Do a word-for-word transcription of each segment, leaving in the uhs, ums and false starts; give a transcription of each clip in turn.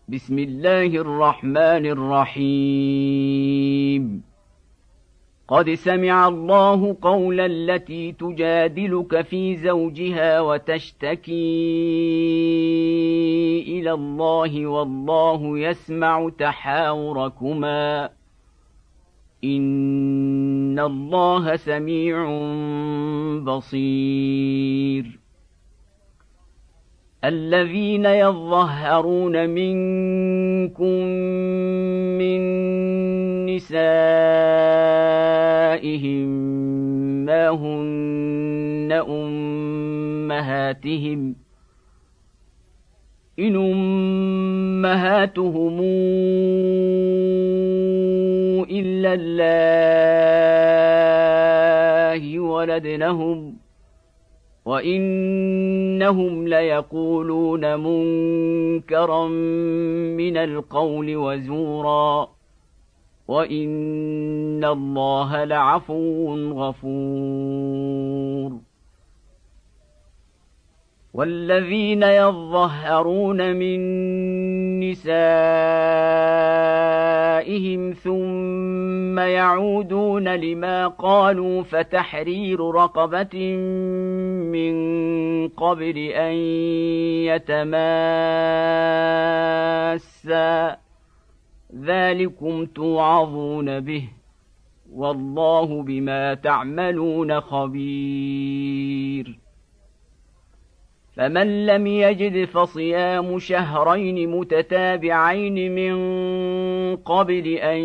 بسم الله الرحمن الرحيم. قد سمع الله قول التي تجادلك في زوجها وتشتكي إلى الله والله يسمع تحاوركما إن الله سميع بصير. الذين يظهرون منكم من نسائهم ما هن أمهاتهم إن أمهاتهم إلا اللائي ولدنهم وإنهم ليقولون منكرا من القول وزورا وإن الله لعفو غفور. والذين يظهرون من نسائهم ثم يعودون لما قالوا فتحرير رقبة من قبل أن يتماسا ذلكم توعظون به والله بما تعملون خبير. فمن لم يجد فصيام شهرين متتابعين من قبل أن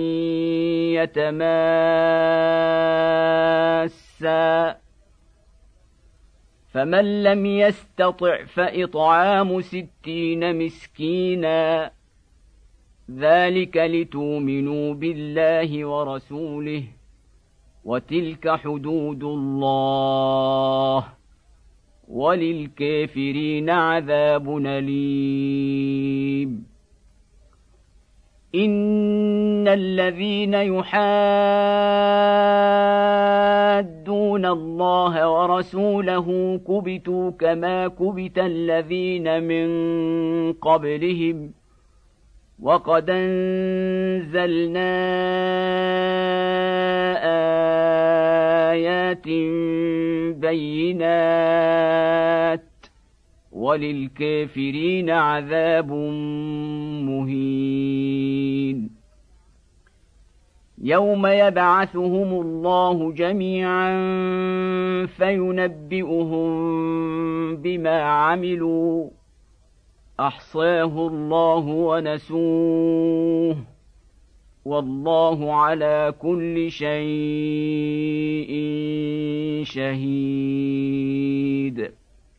يتماسا فمن لم يستطع فإطعام ستين مسكينا ذلك لتؤمنوا بالله ورسوله وتلك حدود الله وللكافرين عذاب أليم. إن الذين يحادون الله ورسوله كبتوا كما كبت الذين من قبلهم وقد أنزلنا آيات بينات وللكافرين عذاب مهين. يوم يبعثهم الله جميعا فينبئهم بما عملوا أحصاه الله ونسوه والله على كل شيء شهيد.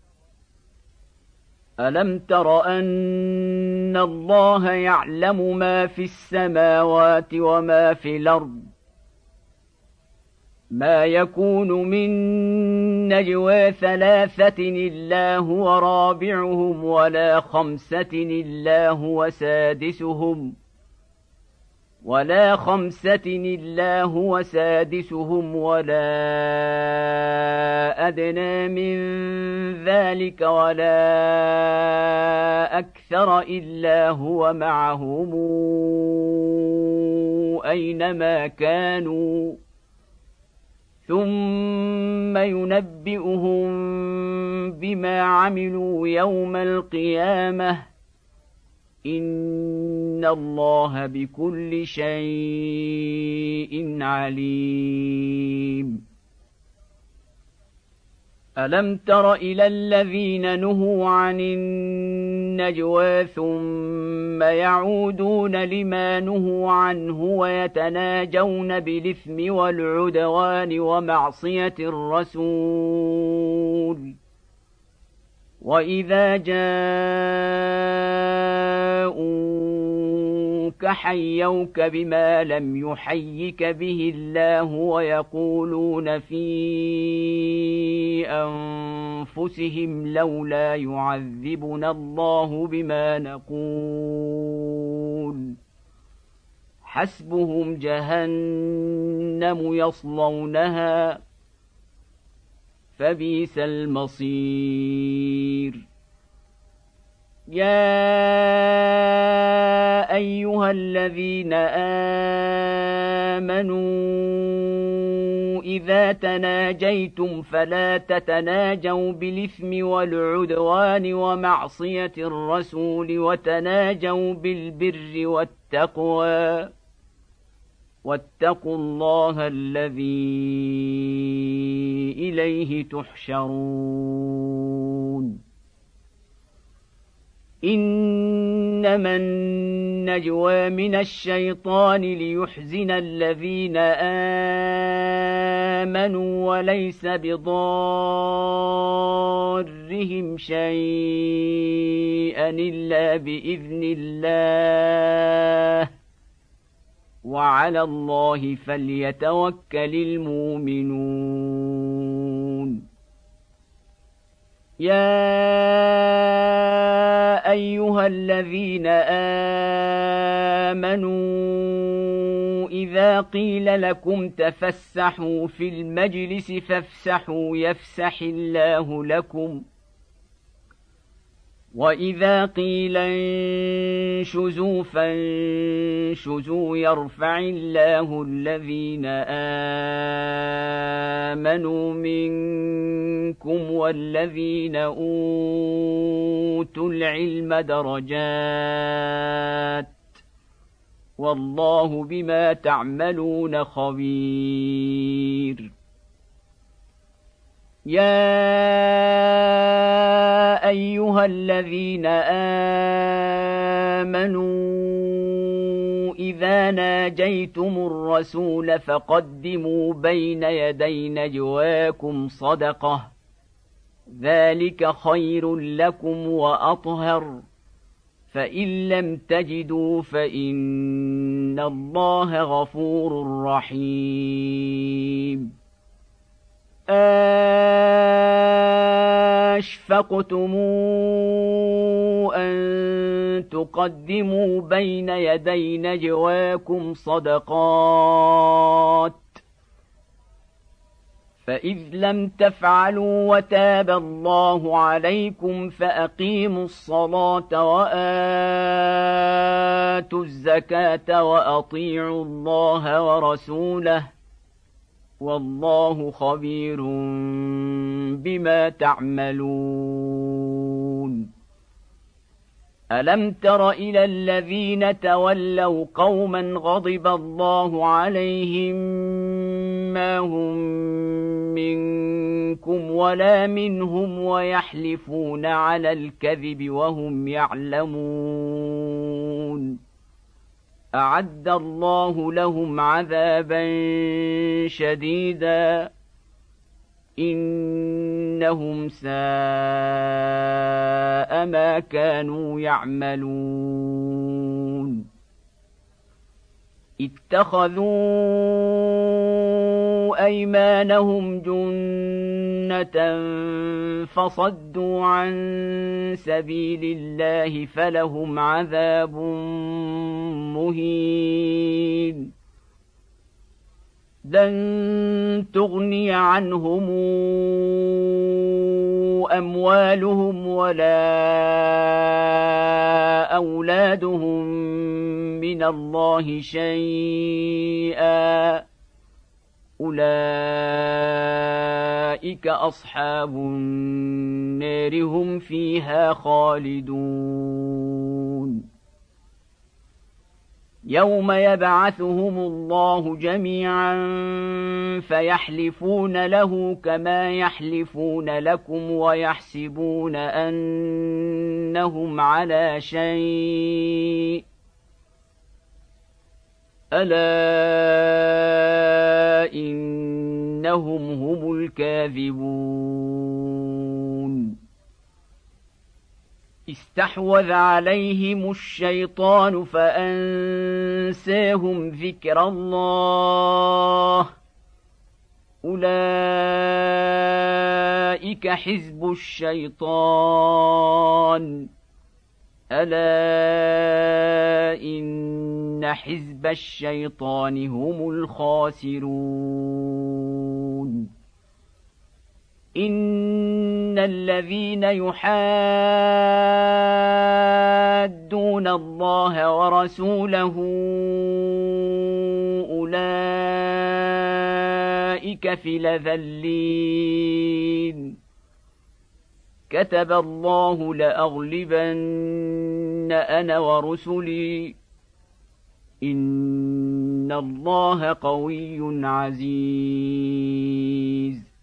ألم تر أن الله يعلم ما في السماوات وما في الأرض ما يكون من نجوى ثلاثة إلا هو رابعهم ولا خمسة إلا هو سادسهم ولا خمسة إلا هو سادسهم ولا أدنى من ذلك ولا أكثر إلا هو معهم أينما كانوا ثم ينبئهم بما عملوا يوم القيامة إن الله بكل شيء عليم. ألم تر إلى الذين نهوا عن النجوى ثم يعودون لما نهوا عنه ويتناجون بالإثم والعدوان ومعصية الرسول وإذا جاءوك حيوك بما لم يحيك به الله ويقولون في أنفسهم لولا يعذبنا الله بما نقول حسبهم جهنم يصلونها فبئس المصير. يا أيها الذين آمنوا إذا تناجيتم فلا تتناجوا بالإثم والعدوان ومعصية الرسول وتناجوا بالبر والتقوى واتقوا الله الذي إليه تحشرون إنما النجوى من الشيطان ليحزن الذين آمنوا وليس بضارهم شيئا إلا بإذن الله وعلى الله فليتوكل المؤمنون يا أيها الذين آمنوا إذا قيل لكم تفسحوا في المجلس فافسحوا يفسح الله لكم وإذا قيل انشزوا فانشزوا يرفع الله الذين آمنوا منكم والذين أوتوا العلم درجات والله بما تعملون خبير يا أيها الذين آمنوا إذا ناجيتم الرسول فقدموا بين يدي نجواكم صدقة ذلك خير لكم وأطهر فإن لم تجدوا فإن الله غفور رحيم أَشْفَقْتُمْ أَن تُقَدِّمُوا بَيْنَ يَدَيْ نَجْوَاكُمْ صَدَقَاتٍ فَإِذْ لَمْ تَفْعَلُوا وَتَابَ اللَّهُ عَلَيْكُمْ فَأَقِيمُوا الصَّلَاةَ وَآتُوا الزَّكَاةَ وَأَطِيعُوا اللَّهَ وَرَسُولَهُ والله خبير بما تعملون ألم تر إلى الذين تولوا قوما غضب الله عليهم ما هم منكم ولا منهم ويحلفون على الكذب وهم يعلمون أعد الله لهم عذابا شديدا إنهم ساء ما كانوا يعملون اتخذوا أيمانهم جنة فصدوا عن سبيل الله فلهم عذاب مهين لن تغني عنهم أموالهم ولا أولادهم من الله شيئا أولئك أصحاب النار هم فيها خالدون يوم يبعثهم الله جميعا فيحلفون له كما يحلفون لكم ويحسبون أنهم على شيء ألا إنهم هم الكاذبون استحوذ عليهم الشيطان فأنساهم ذكر الله أولئك حزب الشيطان ألا إن حزب الشيطان هم الخاسرون إن إن الذين يحادون الله ورسوله أولئك في الأذلين كتب الله لأغلبن أنا ورسلي إن الله قوي عزيز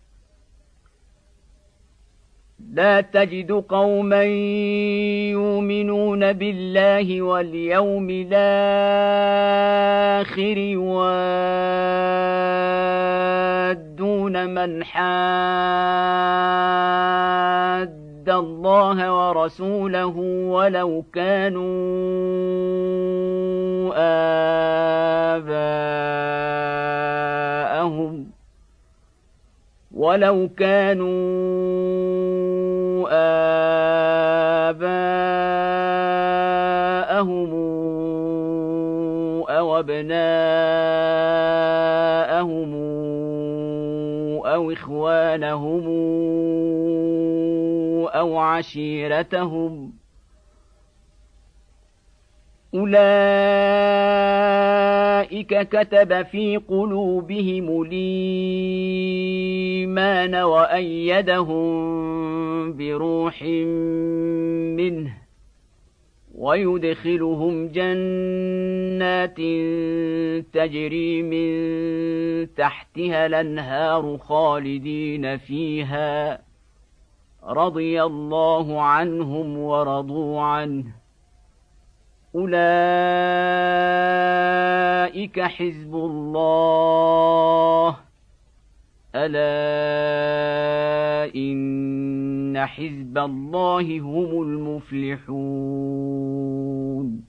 لا تجد قوما يؤمنون بالله واليوم الآخر يوادون من حاد الله ورسوله ولو كانوا آباءهم ولو كانوا آباءهم أو أبناءهم أو إخوانهم أو عشيرتهم أولئك كتب في قلوبهم الإيمان وأيدهم بروح منه ويدخلهم جنات تجري من تحتها الأنهار خالدين فيها رضي الله عنهم ورضوا عنه أولئك حزب الله ألا إن حزب الله هم المفلحون